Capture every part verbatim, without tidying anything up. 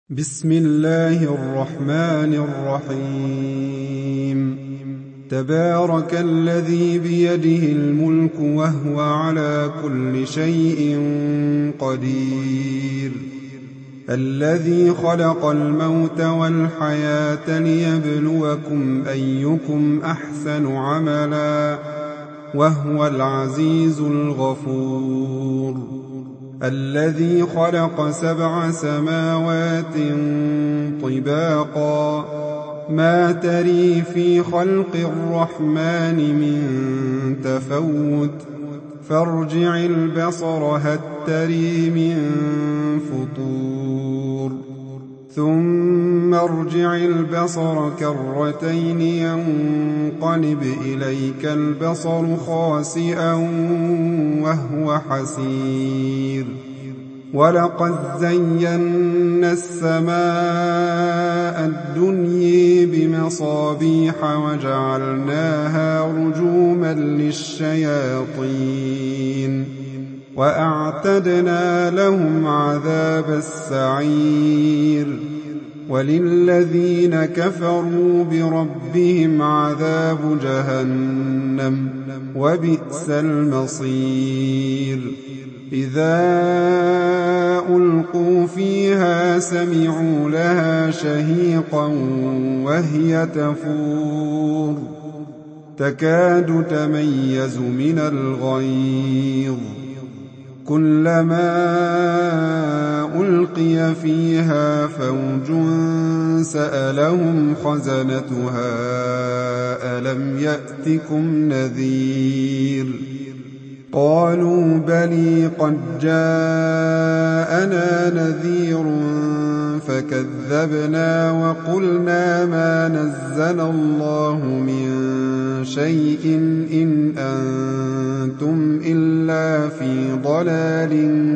بسم الله الرحمن الرحيم تبارك الذي بيده الملك وهو على كل شيء قدير الذي خلق الموت والحياة ليبلوكم أيكم أحسن عملا وهو العزيز الغفور الذي خلق سبع سماوات طباقا ما تري في خلق الرحمن من تفوت فارجع البصر هل تري من فطور ثم ارجع البصر كرتين ينقلب إليك البصر خاسئا وهو حسير ولقد زينا السماء الدنيا بمصابيح وجعلناها رجوما للشياطين وأعتدنا لهم عذاب السعير وللذين كفروا بربهم عذاب جهنم وبئس المصير إذا ألقوا فيها سمعوا لها شهيقا وهي تفور تكاد تميز من الغيظ كلما ألقي فيها فوج سألهم خزنتها ألم يأتكم نذير قالوا بلي قد جاءنا نذير فكذبنا وقلنا ما نزل الله من شيء إن أنتم إلا في ضلال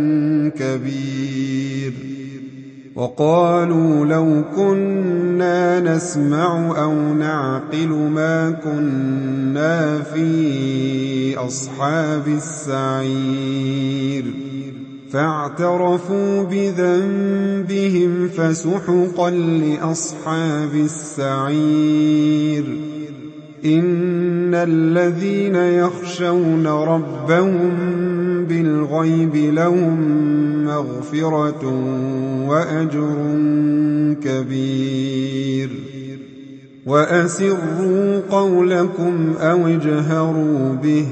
كبير وقالوا لو كنا نسمع أو نعقل ما كنا في أصحاب السعير فاعترفوا بذنبهم فسحقا لأصحاب السعير إن الذين يخشون ربهم بالغيب لهم مغفرة وأجر كبير وأسروا قولكم أو اجهروا به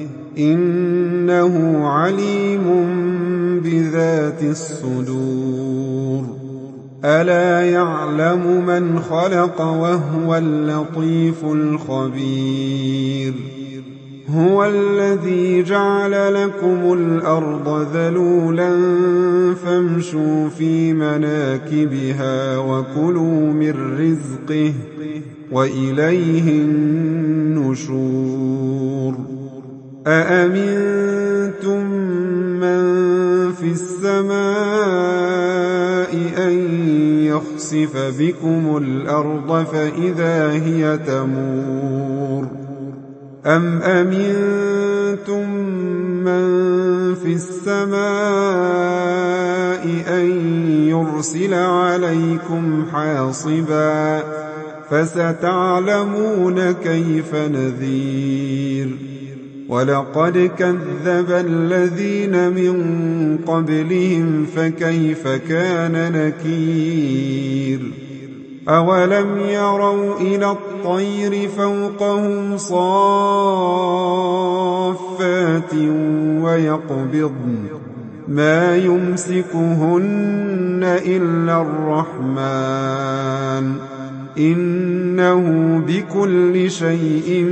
إنه عليم بذات الصدور ألا يعلم من خلق وهو اللطيف الخبير هو الذي جعل لكم الأرض ذلولا فامشوا في مناكبها وكلوا من رزقه وإليه النشور أأمنتم من في السماء أن يخسف بكم الأرض فإذا هي تمور أم أمنتم من في السماء أن يرسل عليكم حاصبا فستعلمون كيف نذير ولقد كذب الذين من قبلهم فكيف كان نكير أولم يروا إلى الطير فوقهم صافات ويقبضن ما يمسكهن إلا الرحمن إنه بكل شيء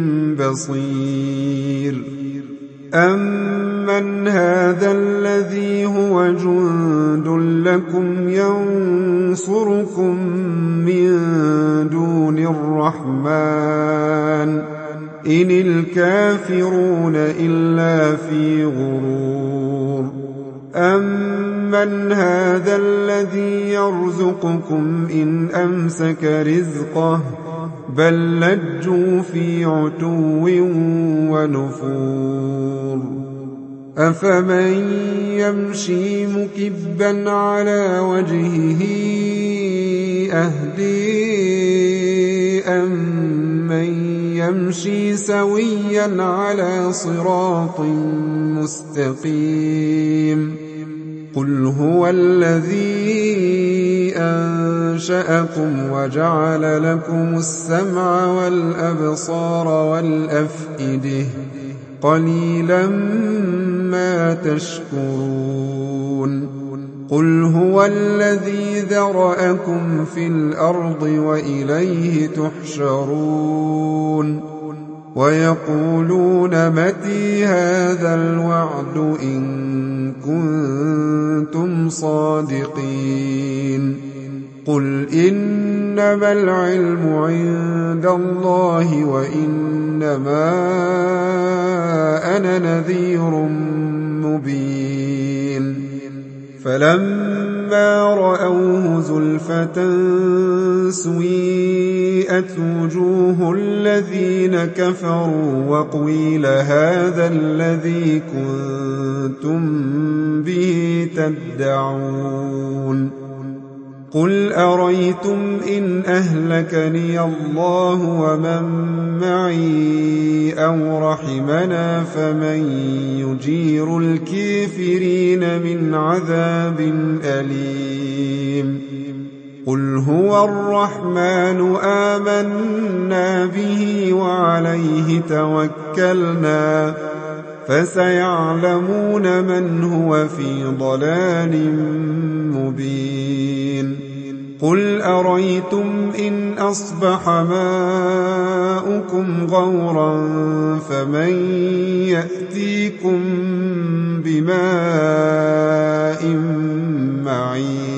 بصير أمن هذا الذي هو جند لكم ينصركم من دون الرحمن إن الكافرون إلا في غرور أمن هذا الذي يرزقكم إن أمسك رزقه بل لجوا في عتو ونفور أفمن يمشي مكبا على وجهه أهدي أمن يمشي سويا على صراط مستقيم قل هو الذي أنشأكم وجعل لكم السمع والأبصار والأفئدة قليلا ما تشكرون قل هو الذي ذرأكم في الأرض وإليه تحشرون ويقولون متى هذا الوعد إن كنتم صادقين قل إنما العلم عند الله وإنما أنا نذير مبين فلما رأوه زلفة سيئت وجوه الذين كفروا وقيل هذا الذي كنتم به تدعون قل أريتم إن أهلكني الله ومن معي أو رحمنا فمن يجير الكافرين من عذاب أليم قل هو الرحمن آمنا به وعليه توكلنا فسيعلمون من هو في ضلال مبين قل أريتم إن أصبح ماؤكم غورا فمن يأتيكم بماء معين